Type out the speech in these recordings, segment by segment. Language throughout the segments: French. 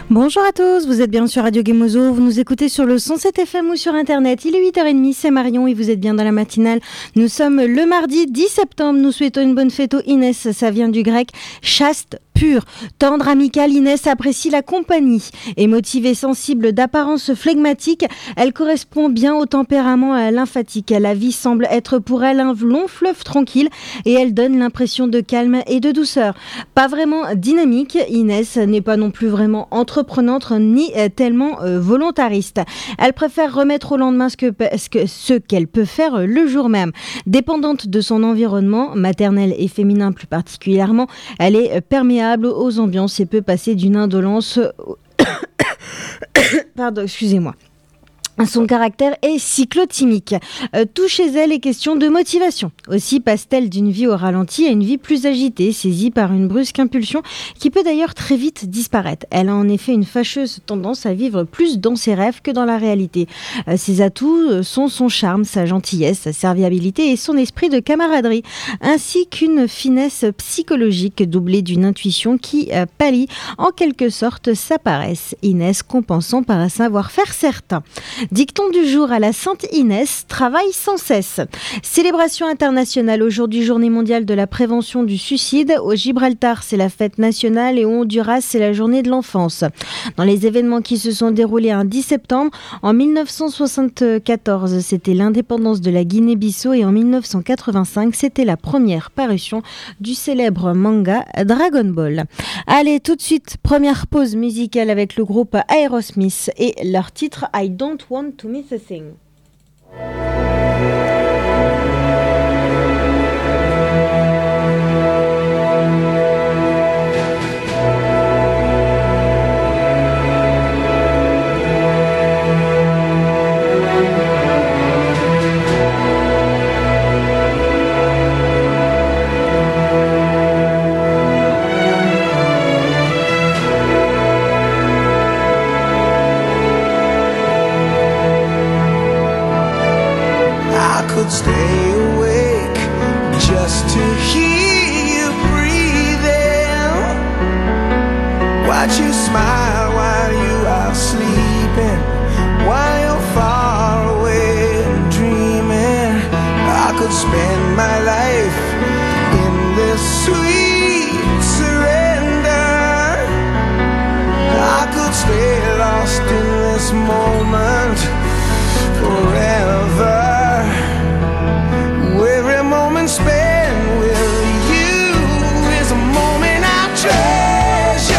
Bonjour à tous, vous êtes bien sur Radio Gemozo, vous nous écoutez sur le 107 FM ou sur internet. Il est 8h30, c'est Marion et vous êtes bien dans la matinale. Nous sommes le mardi 10 septembre, nous souhaitons une bonne fête aux Inès, ça vient du grec chaste, pure, tendre, amicale. Inès apprécie la compagnie. Émotive et sensible, d'apparence flegmatique, elle correspond bien au tempérament lymphatique. La vie semble être pour elle un long fleuve tranquille et elle donne l'impression de calme et de douceur. Pas vraiment dynamique, Inès n'est pas non plus vraiment entreprenante ni tellement volontariste. Elle préfère remettre au lendemain ce qu'elle peut faire le jour même. Dépendante de son environnement, maternel et féminin plus particulièrement, elle est perméable aux ambiances et peut passer d'une indolence Pardon, excusez-moi. Son caractère est cyclotimique. Tout chez elle est question de motivation. Aussi passe-t-elle d'une vie au ralenti à une vie plus agitée, saisie par une brusque impulsion qui peut d'ailleurs très vite disparaître. Elle a en effet une fâcheuse tendance à vivre plus dans ses rêves que dans la réalité. Ses atouts sont son charme, sa gentillesse, sa serviabilité et son esprit de camaraderie, ainsi qu'une finesse psychologique doublée d'une intuition qui pallie en quelque sorte sa paresse. Inès compensant par un savoir-faire certain. Dicton du jour à la Sainte Inès, travaille sans cesse. Célébration internationale aujourd'hui, journée mondiale de la prévention du suicide. Au Gibraltar, c'est la fête nationale et au Honduras, c'est la journée de l'enfance. Dans les événements qui se sont déroulés un 10 septembre, en 1974, c'était l'indépendance de la Guinée-Bissau et en 1985, c'était la première parution du célèbre manga Dragon Ball. Allez, tout de suite, première pause musicale avec le groupe Aerosmith et leur titre I Don't Want to Miss a Thing. Stay awake just to hear you breathing. Watch you smile while you are sleeping, while you're far away and dreaming. I could spend my life in this sweet surrender. I could stay lost in this moment forever. Every moment spent with you is a moment I treasure.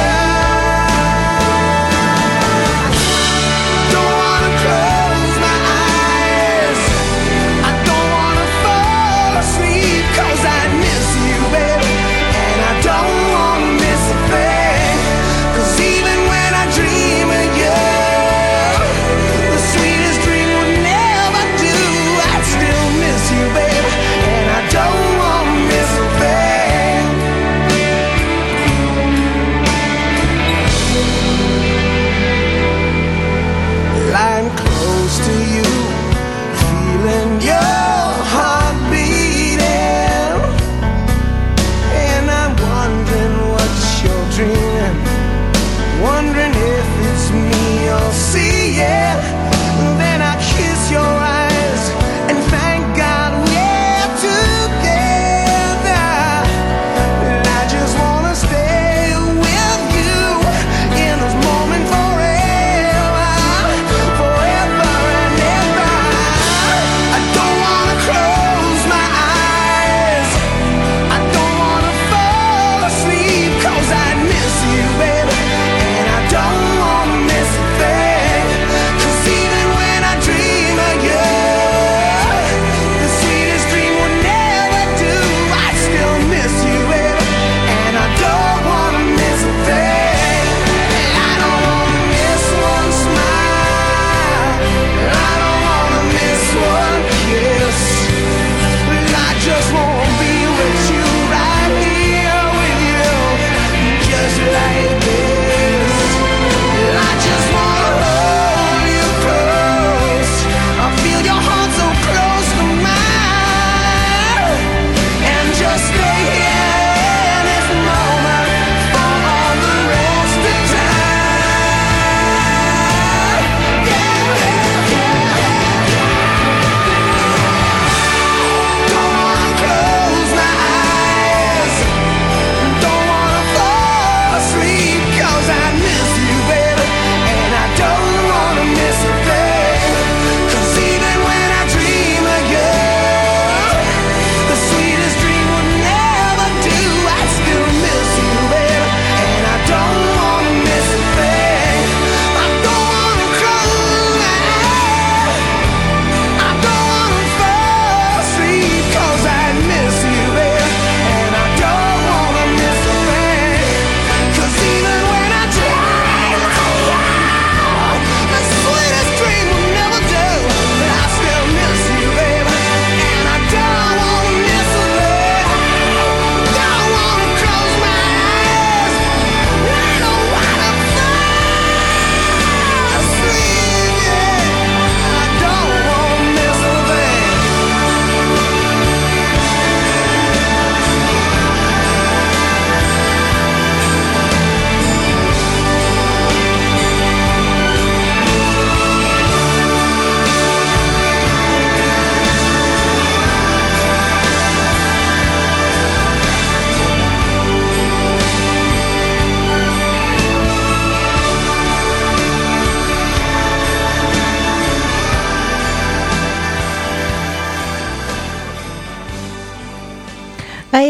Don't wanna close my eyes, I don't wanna fall asleep, 'cause I miss you, baby, and I don't wanna miss a thing. 'Cause even when I dream of you, the sweetest dream would never do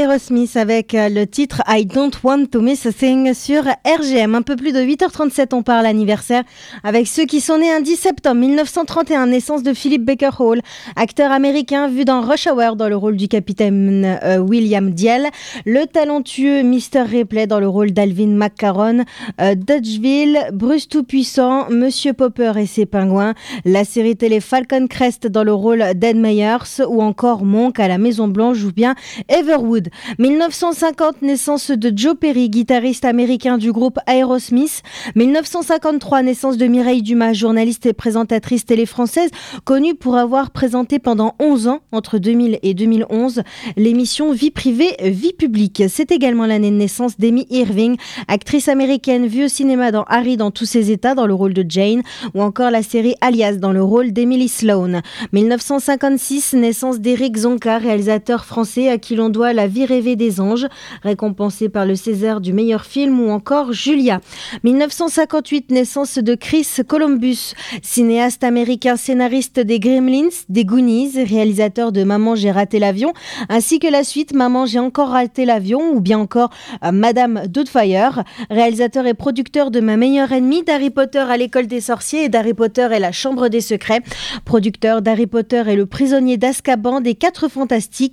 Aerosmith avec le titre I Don't Want to Miss a Thing sur RGM. Un peu plus de 8h37, on parle anniversaire avec ceux qui sont nés un 10 septembre 1931, naissance de Philip Baker Hall, acteur américain vu dans Rush Hour dans le rôle du capitaine William Diel, le talentueux Mr. Ripley dans le rôle d'Alvin McCarron, Dodgeville, Bruce Tout-Puissant, Monsieur Popper et ses pingouins, la série télé Falcon Crest dans le rôle d'Ed Meyers ou encore Monk à la Maison Blanche ou bien Everwood. 1950, naissance de Joe Perry, guitariste américain du groupe Aerosmith. 1953, naissance de Mireille Dumas, journaliste et présentatrice télé française, connue pour avoir présenté pendant 11 ans, entre 2000 et 2011, l'émission Vie privée, vie publique. C'est également l'année de naissance d'Amy Irving, actrice américaine vue au cinéma dans Harry dans tous ses états dans le rôle de Jane ou encore la série Alias dans le rôle d'Emily Sloan. 1956, naissance d'Éric Zonka, réalisateur français à qui l'on doit La vie rêvée des anges, récompensé par le César du meilleur film ou encore Julia. 1958, naissance de Chris Columbus, cinéaste américain, scénariste des Gremlins, des Goonies, réalisateur de Maman j'ai raté l'avion, ainsi que la suite Maman j'ai encore raté l'avion ou bien encore Madame Doubtfire, réalisateur et producteur de Ma meilleure ennemie, d'Harry Potter à l'école des sorciers et d'Harry Potter et la chambre des secrets, producteur d'Harry Potter et le prisonnier d'Azkaban, des 4 fantastiques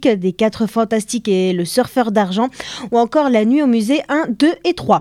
et le surfeur d'argent ou encore La nuit au musée 1, 2 et 3.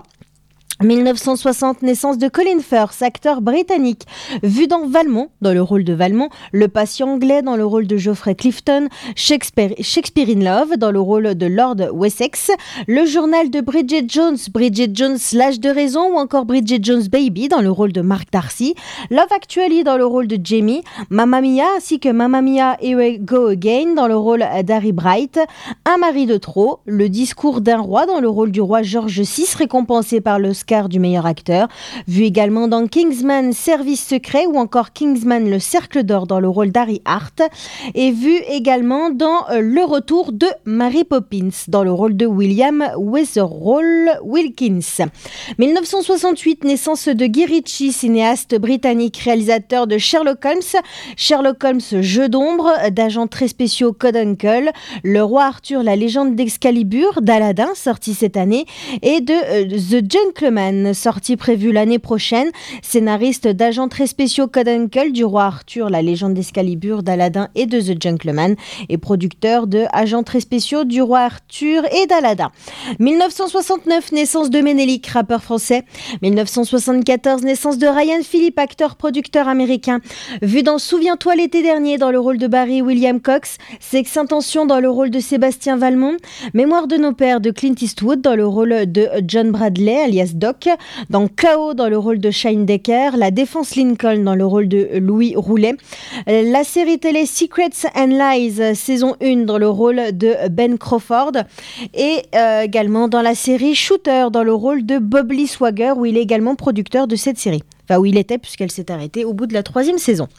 1960, naissance de Colin Firth, acteur britannique, vu dans Valmont, dans le rôle de Valmont, Le patient anglais dans le rôle de Geoffrey Clifton, Shakespeare in Love dans le rôle de Lord Wessex, le journal de Bridget Jones, l'âge de raison ou encore Bridget Jones Baby dans le rôle de Mark Darcy, Love Actually dans le rôle de Jamie, Mamma Mia ainsi que Mamma Mia Here We Go Again dans le rôle d'Harry Bright, Un mari de trop, Le discours d'un roi dans le rôle du roi George VI récompensé par le du meilleur acteur, vu également dans Kingsman Service secret ou encore Kingsman Le cercle d'or dans le rôle d'Harry Hart et vu également dans Le retour de Mary Poppins dans le rôle de William Wetherall Wilkins. 1968, naissance de Guy Ritchie, cinéaste britannique, réalisateur de Sherlock Holmes Jeu d'ombre, d'agents très spéciaux Code Uncle, Le roi Arthur, la légende d'Excalibur, d'Aladin sorti cette année et de The Gentleman sortie prévue l'année prochaine, scénariste d'agents très spéciaux Code Uncle, du roi Arthur, la légende d'Excalibur, d'Aladin et de The Gentleman et producteur de agents très spéciaux du roi Arthur et d'Aladin. 1969, naissance de Ménélique, rappeur français. 1974, naissance de Ryan Phillippe, acteur producteur américain, vu dans Souviens-toi l'été dernier dans le rôle de Barry William Cox, Sex Intention dans le rôle de Sébastien Valmont, Mémoire de nos pères de Clint Eastwood dans le rôle de John Bradley alias Doc, dans K.O. dans le rôle de Shane Decker, La Défense Lincoln dans le rôle de Louis Roulet, la série télé Secrets and Lies saison 1 dans le rôle de Ben Crawford et également dans la série Shooter dans le rôle de Bob Lee Swagger où il est également producteur de cette série. Enfin où il était puisqu'elle s'est arrêtée au bout de la 3e saison.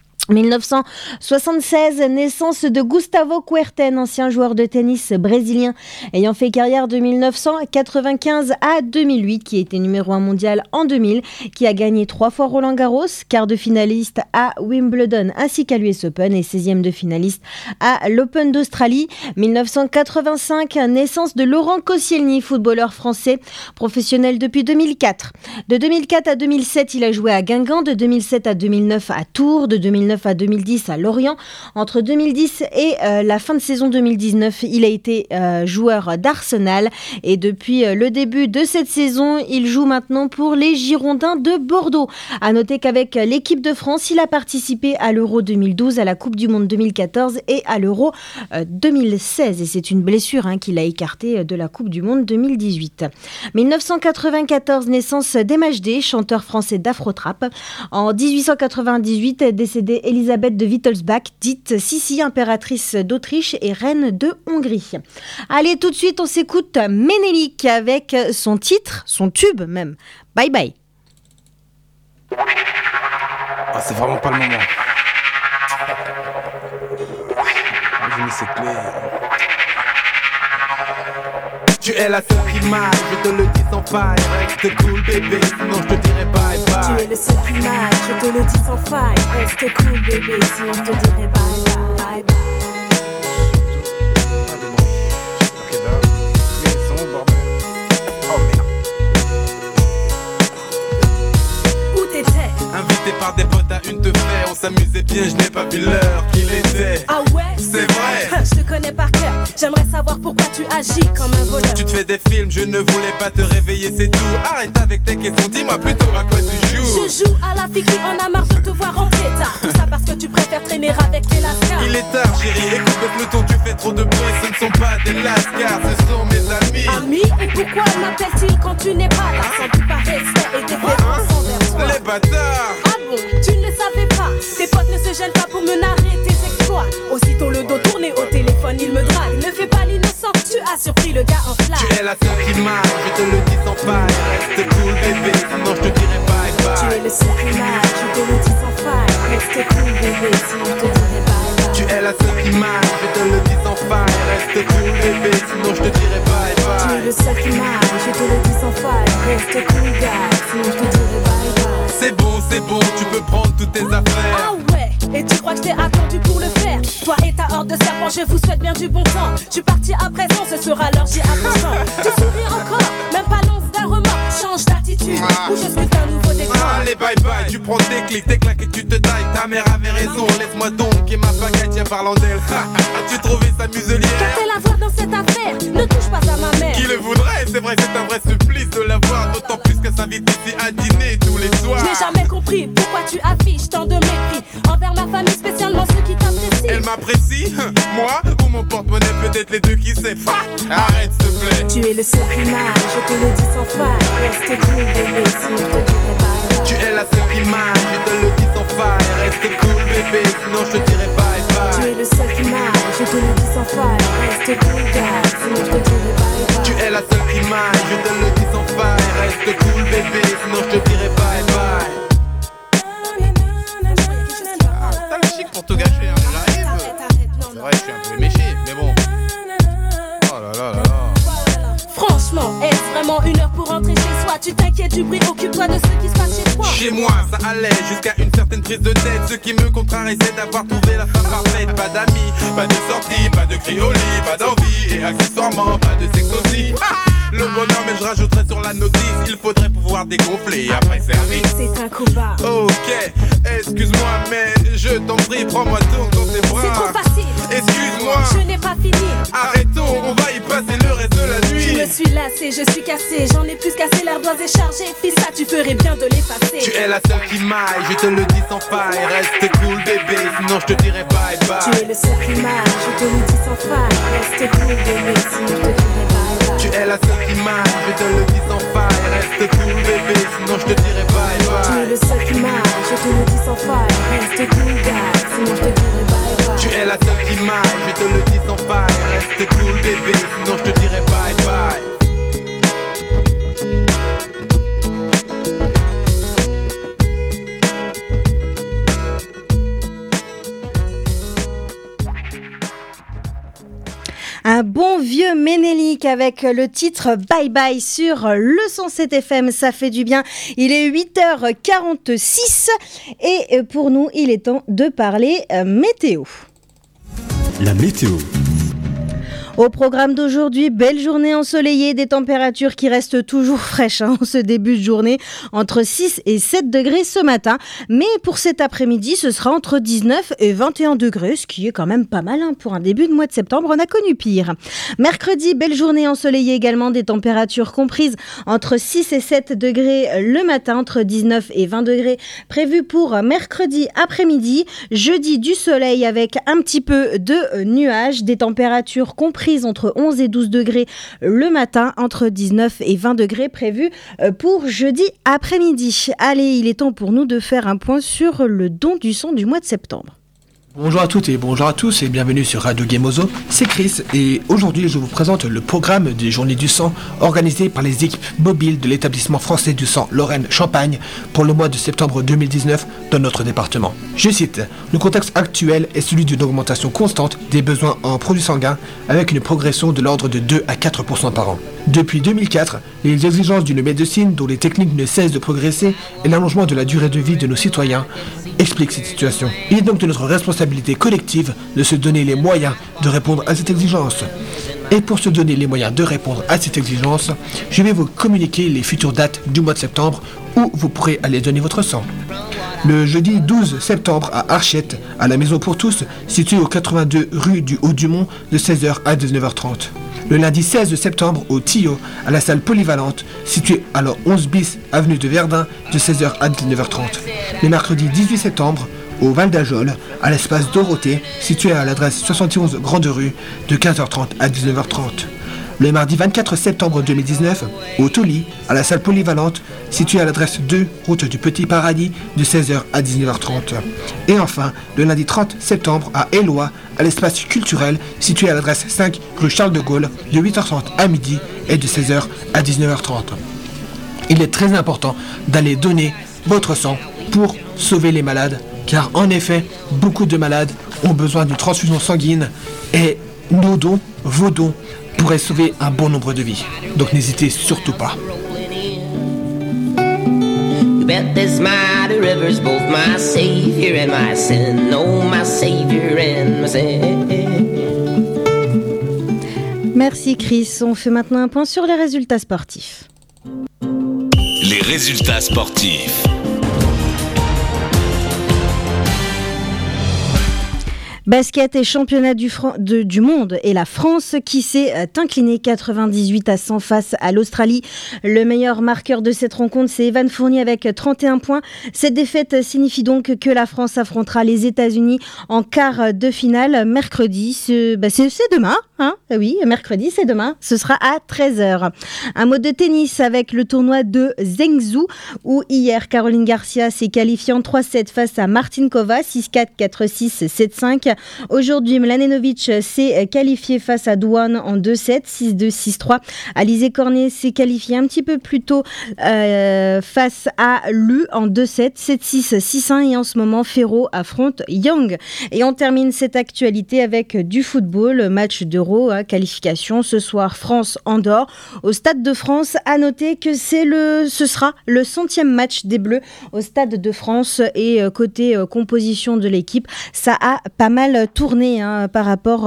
1976, naissance de Gustavo Kuerten, ancien joueur de tennis brésilien ayant fait carrière de 1995 à 2008, qui a été numéro 1 mondial en 2000, qui a gagné 3 fois Roland-Garros, quart de finaliste à Wimbledon ainsi qu'à l'US Open et 16e de finaliste à l'Open d'Australie. 1985, naissance de Laurent Koscielny, footballeur français, professionnel depuis 2004. De 2004 à 2007, il a joué à Guingamp, de 2007 à 2009 à Tours, de 2009 à 2010 à Lorient. Entre 2010 et la fin de saison 2019, il a été joueur d'Arsenal et depuis le début de cette saison, il joue maintenant pour les Girondins de Bordeaux. À noter qu'avec l'équipe de France, il a participé à l'Euro 2012, à la Coupe du Monde 2014 et à l'Euro 2016. Et c'est une blessure qui l'a écarté de la Coupe du Monde 2018. 1994, naissance d'Emajde, chanteur français d'Afro-Trap. En 1898, décédée Elisabeth de Wittelsbach, dite Sissi, impératrice d'Autriche et reine de Hongrie. Allez, tout de suite, on s'écoute Ménélique avec son titre, son tube même, Bye Bye. Ah, c'est vraiment pas le moment. J'ai mis ses clés. Tu es la seule qui m'aille, je te le dis sans faille. Reste cool bébé, sinon je te dirai bye bye. Tu es le seul qui m'aille, je te le dis sans faille. Reste cool bébé, sinon je te dirai bye bye. s'amusait bien, je n'ai pas vu l'heure qu'il était. Ah ouais? C'est vrai. Je te connais par cœur. J'aimerais savoir pourquoi tu agis comme un voleur. Tu te fais des films, je ne voulais pas te réveiller, c'est tout. Arrête avec tes questions, dis-moi plutôt à quoi tu joues. Je joue à la fille qui en a marre de te voir rentrer tard. Tout ça parce que tu préfères traîner avec tes lascars. Il est tard chérie, écoute le peloton, tu fais trop de bruit. Ce ne sont pas des lascars, ce sont mes amis. Amis? Et pourquoi m'appelle-t-il quand tu n'es pas là? Sans doute par respect et déférence envers toi. Les bâtards. Ah bon? Tu ne le savais pas? Tes potes ne se gênent pas pour me narrer tes exploits. Aussitôt le dos tourné au téléphone, il me drague. Ne fais pas l'innocent, tu as surpris le gars en flamme. Tu es la seule qui m'aille, je te le dis sans faille. Reste cool bébé, sinon je te dirai bye bye. Tu es le seul qui m'aille, je te le dis sans faille. Reste cool bébé, sinon je te dirai bye bye. Tu es la seule qui m'aille, je te le dis sans faille. Reste cool bébé, sinon je te dirai bye bye. Tu es le seul qui m'aille, je te le dis sans faille. Reste cool gars, sinon je te dirai bye bye. C'est bon, tu peux prendre toutes tes affaires. Ah ouais, et tu crois que je t'ai attendu pour le faire? Toi et ta horde de serpents, je vous souhaite bien du bon temps. Je suis parti à présent, ce sera l'heure, j'y attends. Tu souris encore, même pas l'once d'un remords. Change d'attitude, ou je scrute un nouveau décor. Allez bye bye, tu prends tes clics, tes claques et tu te tailles. Ta mère avait raison, laisse-moi donc et ma pagaille, tiens parlant d'elle. As-tu trouvé sa muselière? Qu'a-t-elle à voir dans cette affaire? Ne touche pas à ma mère. Qui le voudrait? C'est vrai, c'est un vrai supplice de la voir. D'autant plus qu'elle s'invite ici à dîner tous les soirs. Je n'ai jamais compris pourquoi tu affiches tant de mépris envers ma famille, spécialement ceux qui t'apprécient. Elle m'apprécie? Moi? Ou mon porte-monnaie? Peut-être les deux, qui sait? Arrête s'il te plaît. Tu es le seul qui m'aille, je te le dis sans faille. Reste cool bébé, sinon je te dirai bye bye. Tu es la seule qui m'aille, je te le dis sans faille. Reste cool bébé, sinon je te dirai bye bye. Tu es le seul qui m'aille, je te le dis sans faille. Reste cool gars, sinon je te dirai bye bye. Tu es la seule qui m'aille, je te le dis sans faille. Reste cool bébé, sinon je te dirai bye bye. T'as le chic pour tout gâcher, hein, j'arrive. C'est vrai, je suis un peu méché, mais bon. Oh là là là là. Franchement, est-ce vraiment une heure pour rentrer chez soi? Tu t'inquiètes du bruit, occupe-toi de ce qui se passe chez toi. Chez moi, ça allait jusqu'à une certaine prise de tête. Ce qui me contrarie, c'est d'avoir trouvé la femme parfaite. Pas d'amis, pas de sortie, pas de cri au lit, pas d'envie. Et accessoirement, pas de sexe aussi. Le bonheur, mais je rajouterai sur la notice. Il faudrait pouvoir dégonfler après service. C'est un coup bas. Ok, excuse-moi, mais je t'en prie, prends-moi donc dans tes bras. C'est trop facile. Excuse-moi, Je n'ai pas fini. arrêtons, on va y passer le reste de la Je nuit. me suis lassée, je suis cassée. J'en ai plus cassé, l'ardoise est chargée. Fils, ça, tu ferais bien de l'effacer. Tu es la seule qui m'aille, je te le dis sans faille. Reste cool bébé, sinon je te dirai bye Tu bye. es le seul qui m'aille, je te le dis sans faille. Reste cool bébé, sinon je te dirai bye bye. Tu es la seule qui m'aille, je te le dis sans faille. Reste cool bébé, sinon je te dirai bye Tu es bye. le seul qui m'aille, je te le dis sans faille. Reste cool gars, sinon je te dirai bye bye. Tu es la seule qui m'aille, je te le dis sans faille. Reste cool bébé, sinon je te dirai bye bye. Un bon vieux Ménélique avec le titre Bye Bye sur le 107 FM, ça fait du bien. Il est 8h46 et pour nous, il est temps de parler météo. La météo. Au programme d'aujourd'hui, belle journée ensoleillée, des températures qui restent toujours fraîches en ce début de journée, entre 6 et 7 degrés ce matin. Mais pour cet après-midi, ce sera entre 19 et 21 degrés, ce qui est quand même pas mal pour un début de mois de septembre, on a connu pire. Mercredi, belle journée ensoleillée également, des températures comprises entre 6 et 7 degrés le matin, entre 19 et 20 degrés prévus pour mercredi après-midi. Jeudi, du soleil avec un petit peu de nuages, des températures comprises entre 11 et 12 degrés le matin, entre 19 et 20 degrés prévus pour jeudi après-midi. Allez, il est temps pour nous de faire un point sur le don du sang du mois de septembre. Bonjour à toutes et bonjour à tous et bienvenue sur Radio Gamozo, c'est Chris et aujourd'hui je vous présente le programme des Journées du sang organisées par les équipes mobiles de l'établissement français du sang Lorraine-Champagne pour le mois de septembre 2019 dans notre département. Je cite, le contexte actuel est celui d'une augmentation constante des besoins en produits sanguins avec une progression de l'ordre de 2 à 4% par an. Depuis 2004, les exigences d'une médecine dont les techniques ne cessent de progresser et l'allongement de la durée de vie de nos citoyens expliquent cette situation. Il est donc de notre responsabilité collective de se donner les moyens de répondre à cette exigence. Et pour se donner les moyens de répondre à cette exigence, je vais vous communiquer les futures dates du mois de septembre où vous pourrez aller donner votre sang. Le jeudi 12 septembre à Archette, à la Maison pour tous, située au 82 rue du Haut-du-Mont, de 16h à 19h30. Le lundi 16 septembre au Tillot, à la salle polyvalente, située à la 11 bis avenue de Verdun, de 16h à 19h30. Le mercredi 18 septembre, au Val d'Ajol, à l'espace Dorothée, situé à l'adresse 71 Grande Rue, de 15h30 à 19h30. Le mardi 24 septembre 2019, au Toli, à la salle polyvalente, située à l'adresse 2, route du Petit Paradis, de 16h à 19h30. Et enfin, le lundi 30 septembre, à Éloie, à l'espace culturel, situé à l'adresse 5, rue Charles de Gaulle, de 8h30 à midi et de 16h à 19h30. Il est très important d'aller donner votre sang pour sauver les malades, car en effet, beaucoup de malades ont besoin d'une transfusion sanguine et nos dons, vos dons, pourrait sauver un bon nombre de vies. Donc n'hésitez surtout pas. You bet this mighty river's both my savior and my sin. Oh, my savior and my sin. Merci Chris. On fait maintenant un point sur les résultats sportifs. Les résultats sportifs. Basket et championnat du monde et la France qui s'est inclinée 98-100 face à l'Australie. Le meilleur marqueur de cette rencontre, c'est Evan Fournier avec 31 points. Cette défaite signifie donc que la France affrontera les États-Unis en quart de finale mercredi. C'est demain, hein ? Oui, mercredi, c'est demain. Ce sera à 13h. Un mot de tennis avec le tournoi de Zhengzhou où hier Caroline Garcia s'est qualifiée en 3-7 face à Martinkova, 6-4, 4-6, 7-5. Aujourd'hui, Mladenovic s'est qualifié face à Douane en 2-7, 6-2, 6-3. Alizé Cornet s'est qualifié un petit peu plus tôt face à Lu en 2-7, 7-6, 6-1. Et en ce moment, Ferro affronte Young. Et on termine cette actualité avec du football, match d'Euro, qualification ce soir France-Andorre au Stade de France. À noter que ce sera le 100e match des Bleus au Stade de France. Et côté composition de l'équipe, ça a pas mal tourné par rapport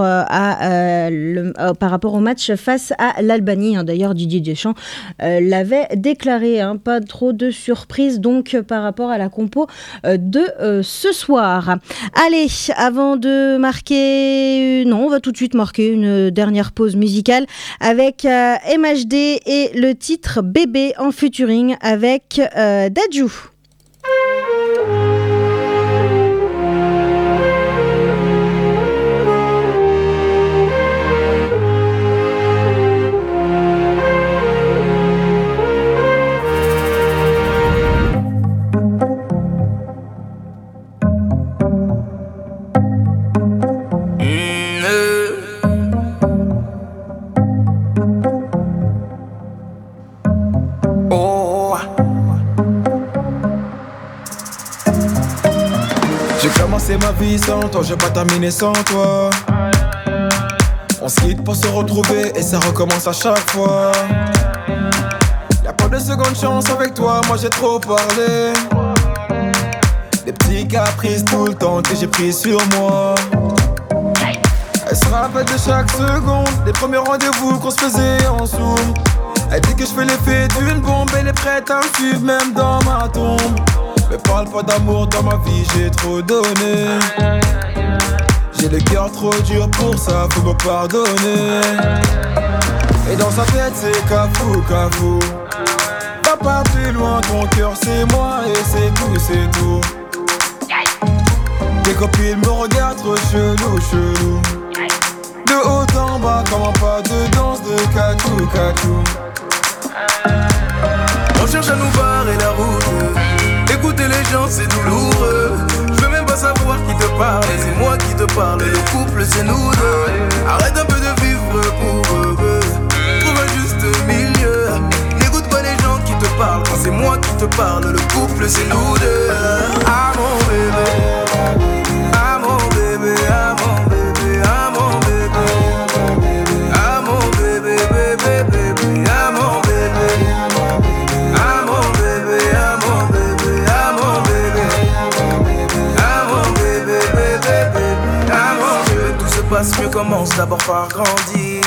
au match face à l'Albanie. D'ailleurs, Didier Deschamps l'avait déclaré. Pas trop de surprise donc par rapport à la compo de ce soir. Allez, avant de marquer... Non, on va tout de suite marquer une dernière pause musicale avec MHD et le titre Bébé en featuring avec Dadju. C'est ma vie sans toi, je vais pas terminer sans toi. On se quitte pour se retrouver et ça recommence à chaque fois. Y'a pas de seconde chance avec toi, moi j'ai trop parlé. Des petits caprices tout le temps que j'ai pris sur moi. Elle se rappelle de chaque seconde, des premiers rendez-vous qu'on se faisait en zoom. Elle dit que je fais l'effet d'une bombe, elle est prête à me suivre même dans ma tombe. Me parle pas d'amour dans ma vie, j'ai trop donné. J'ai le cœur trop dur pour ça, faut me pardonner. Et dans sa tête c'est cafou, cafou. Va pas plus loin, ton cœur c'est moi et c'est tout. Tes copines me regardent trop chelou. De haut en bas, comme un pas de danse de catou. On cherche à nous barrer la route. Écouter les gens c'est douloureux. Je veux même pas savoir qui te parle. C'est moi qui te parle, le couple c'est nous deux. Arrête un peu de vivre pour eux. Trouve un juste milieu. N'écoute pas les gens qui te parlent. Quand c'est moi qui te parle, le couple c'est nous deux. Ah mon bébé, ah mon bébé, ah mon bébé, ah mon bébé, ah mon bébé, bébé, ah mon bébé, ah mon bébé, ah mon bébé, ah mon bébé, ah mon bébé, ah mon bébé. Tout se passe mieux, commence d'abord par grandir.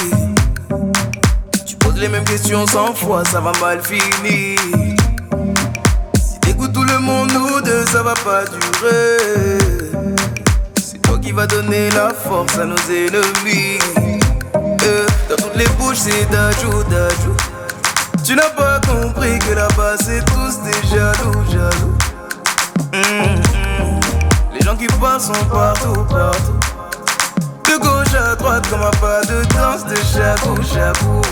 Tu poses les mêmes questions 100 fois, ça va mal finir. Écoute tout le monde, nous deux, ça va pas durer. C'est toi qui vas donner la force à nos ennemis. Dans toutes les bouches, c'est d'ajou, d'ajou. Tu n'as pas compris que là-bas, c'est tous des jaloux, jaloux. Les gens qui passent sont partout, partout. De gauche à droite, comme un pas de danse de chabou, chabou.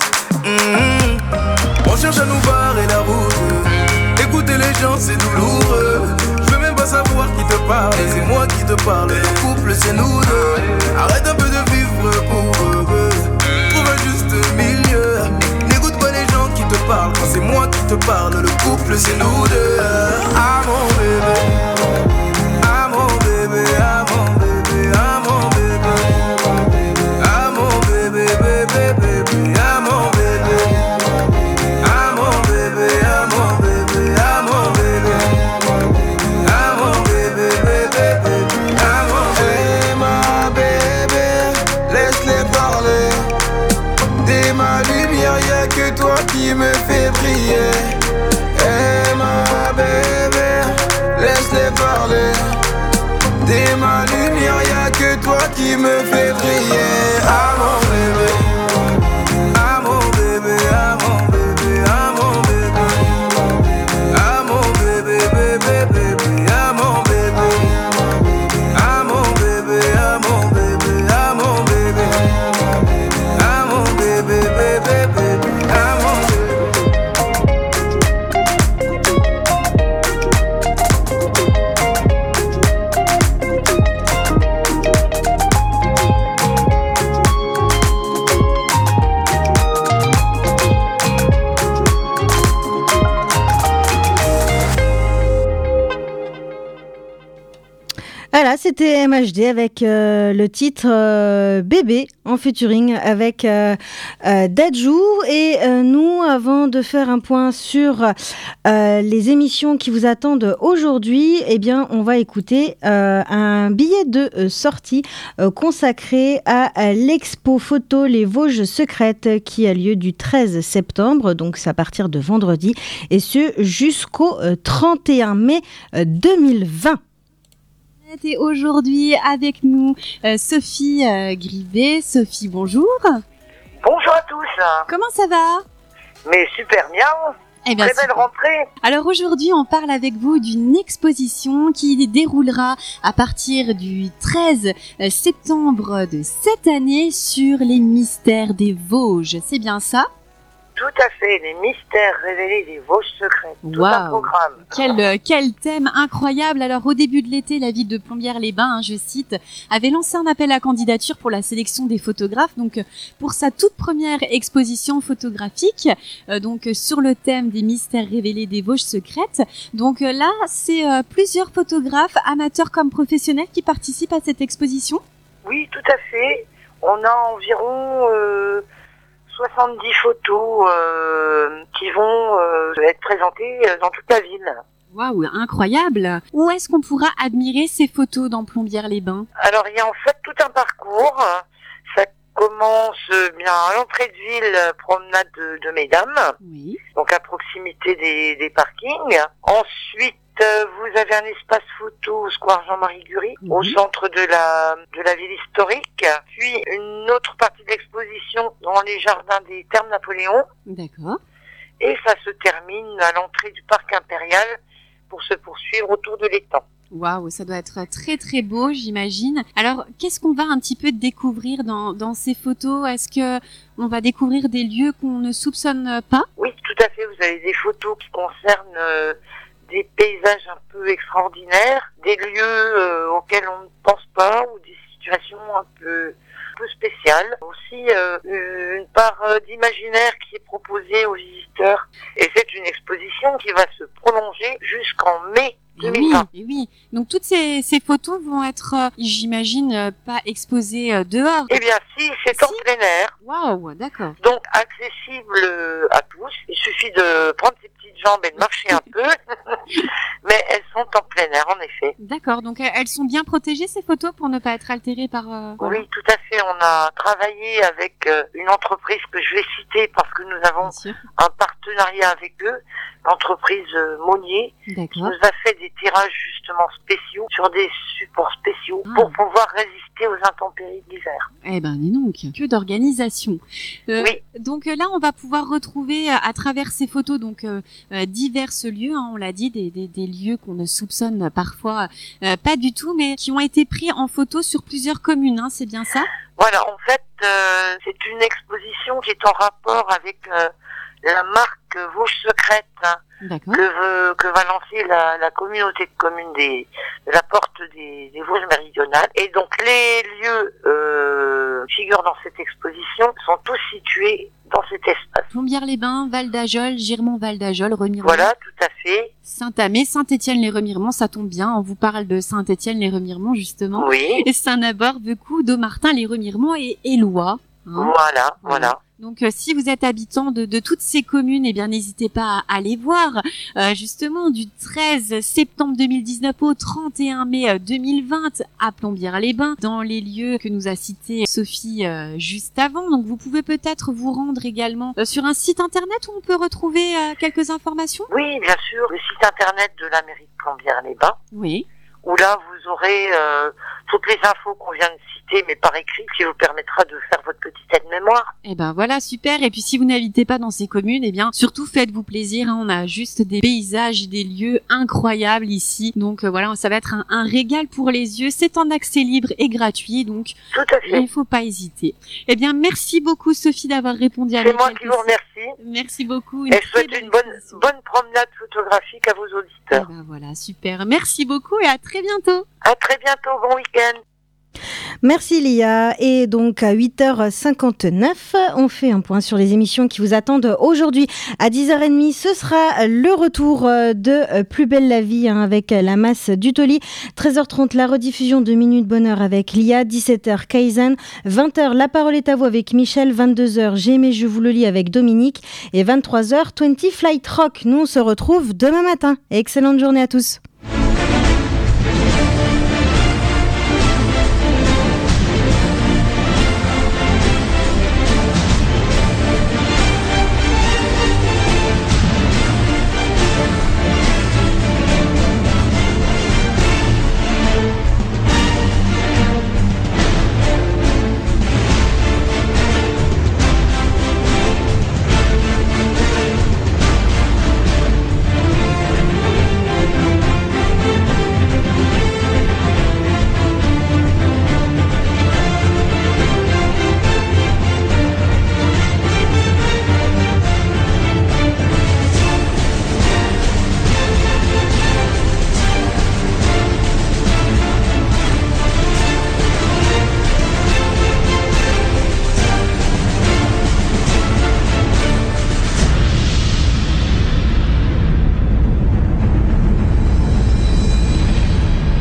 On cherche à nous barrer la route. Écouter les gens, c'est douloureux. Je veux même pas savoir qui te parle. Et c'est moi qui te parle. Le couple, c'est nous deux. Arrête un peu de vivre pour eux. Trouve un juste milieu. N'écoute pas les gens qui te parlent. Quand c'est moi qui te parle, le couple, c'est nous deux. Ah mon bébé. Ah mon bébé. Ah mon bébé. Ah mon bébé. Ah mon bébé, bébé, bébé. Ah mon bébé. Ah mon bébé. Ah mon bébé. Ah mon bébé. Ah mon bébé, bébé, bébé. Ah mon bébé. Ma bébé, laisse-les parler. T'es ma lumière, y'a que toi qui me fait briller. Eh ma bébé, laisse-les parler. T'es ma lumière, y'a que toi qui me fait briller. Ah mon bébé. Ah mon bébé, ah mon bébé, ah mon bébé. Ah mon bébé, bébé, bébé, ah mon bébé. Ah mon bébé, ah mon bébé, ah mon bébé. Ah mon bébé, bébé, bébé, ah mon bébé. Voilà, c'était MHD avec le titre Bébé en featuring avec Dadju. Et nous, avant de faire un point sur les émissions qui vous attendent aujourd'hui, eh bien, on va écouter un billet de sortie consacré à l'expo photo Les Vosges secrètes qui a lieu du 13 septembre, donc c'est à partir de vendredi, et ce jusqu'au 31 mai 2020. Et aujourd'hui avec nous Sophie Grivet. Sophie, bonjour. Bonjour à tous. Comment ça va? Mais super bien. Eh bien, très belle rentrée. Alors aujourd'hui, on parle avec vous d'une exposition qui déroulera à partir du 13 septembre de cette année sur les mystères des Vosges. C'est bien ça? Tout à fait, les mystères révélés des Vosges secrètes. Tout un programme. Quel thème incroyable. Alors au début de l'été, la ville de Plombières-les-Bains, je cite, avait lancé un appel à candidature pour la sélection des photographes, donc pour sa toute première exposition photographique, donc sur le thème des mystères révélés des Vosges secrètes. Donc là, c'est plusieurs photographes, amateurs comme professionnels, qui participent à cette exposition. Oui, tout à fait. On a environ 70 photos qui vont être présentées dans toute la ville. Waouh, incroyable! Où est-ce qu'on pourra admirer ces photos dans Plombières-les-Bains? Alors, il y a en fait tout un parcours. Ça commence bien à l'entrée de ville, promenade de Mesdames, oui. Donc à proximité des parkings. Ensuite, vous avez un espace photo au square Jean-Marie Curie, au centre de la ville historique. Puis une autre partie de l'exposition dans les jardins des Thermes Napoléon. D'accord. Et ça se termine à l'entrée du parc impérial pour se poursuivre autour de l'étang. Waouh, ça doit être très très beau, j'imagine. Alors, qu'est-ce qu'on va un petit peu découvrir dans ces photos? Est-ce que on va découvrir des lieux qu'on ne soupçonne pas? Oui, tout à fait. Vous avez des photos qui concernent des paysages un peu extraordinaires, des lieux auxquels on ne pense pas, ou des situations un peu spéciales. Aussi une part d'imaginaire qui est proposée aux visiteurs. Et c'est une exposition qui va se prolonger jusqu'en mai 2020. Oui. Donc toutes ces photos vont être, j'imagine, pas exposées dehors. Eh bien si, c'est en plein air. Waouh, d'accord. Donc accessible à tous. Il suffit de prendre ses petites jambes et de marcher un peu. Mais elles sont en plein air, en effet. fait. D'accord, donc elles sont bien protégées ces photos pour ne pas être altérées par... Oui, tout à fait. On a travaillé avec une entreprise que je vais citer parce que nous avons un partenariat avec eux, l'entreprise Monnier, qui nous a fait des tirages justement spéciaux sur des supports spéciaux pour pouvoir résister aux intempéries de l'hiver. Eh ben, dis donc, que d'organisation. Oui. Donc là, on va pouvoir retrouver à travers ces photos donc divers lieux, hein, on l'a dit, des lieux qu'on ne soupçonne parfois pas du tout, mais qui ont été pris en photo sur plusieurs communes, hein, c'est bien ça? Voilà, en fait, c'est une exposition qui est en rapport avec la marque Vosges Secrète, hein, que va lancer la communauté de communes de la porte des Vosges méridionales. Et donc les lieux figurent dans cette exposition sont tous situés dans cet espace. Plombières-les-Bains, Val d'Ajol, Girmont-Val d'Ajol, Remiremont. Voilà, tout à fait. Saint-Amé, Saint-Étienne-les-Remiremont, ça tombe bien, on vous parle de Saint-Étienne-les-Remiremont justement. Oui. Et Saint-Naborg, Vecou, Dommartin-les-Remiremont et Éloie. Hein. Voilà. Donc si vous êtes habitant de toutes ces communes, eh bien n'hésitez pas à aller voir justement du 13 septembre 2019 au 31 mai 2020 à Plombières-les-Bains, dans les lieux que nous a cités Sophie juste avant. Donc vous pouvez peut-être vous rendre également sur un site internet où on peut retrouver quelques informations. Oui, bien sûr, le site internet de la mairie de Plombières-les-Bains. Oui. Où là vous aurez toutes les infos qu'on vient de citer, mais par écrit, qui vous permettra de faire votre petite aide-mémoire. Eh ben voilà, super. Et puis si vous n'habitez pas dans ces communes, eh bien surtout faites-vous plaisir, hein. On a juste des paysages, des lieux incroyables ici. Donc voilà, ça va être un régal pour les yeux. C'est en accès libre et gratuit, donc tout à fait. Il ne faut pas hésiter. Eh bien merci beaucoup Sophie d'avoir répondu à mes questions. C'est moi qui vous remercie. Merci beaucoup. Et je souhaite une bonne promenade photographique à vos auditeurs. Eh ben voilà, super. Merci beaucoup et à très bientôt. À très bientôt, bon week-end. Merci Lia. Et donc à 8h59, on fait un point sur les émissions qui vous attendent aujourd'hui. À 10h30, ce sera le retour de Plus belle la vie avec la masse du Toli. 13h30, la rediffusion de Minute Bonheur avec Lia. 17h, Kaizen. 20h, La parole est à vous avec Michel. 22h, J'ai aimé, je vous le lis avec Dominique. Et 23h, 20 Flight Rock. Nous, on se retrouve demain matin. Excellente journée à tous.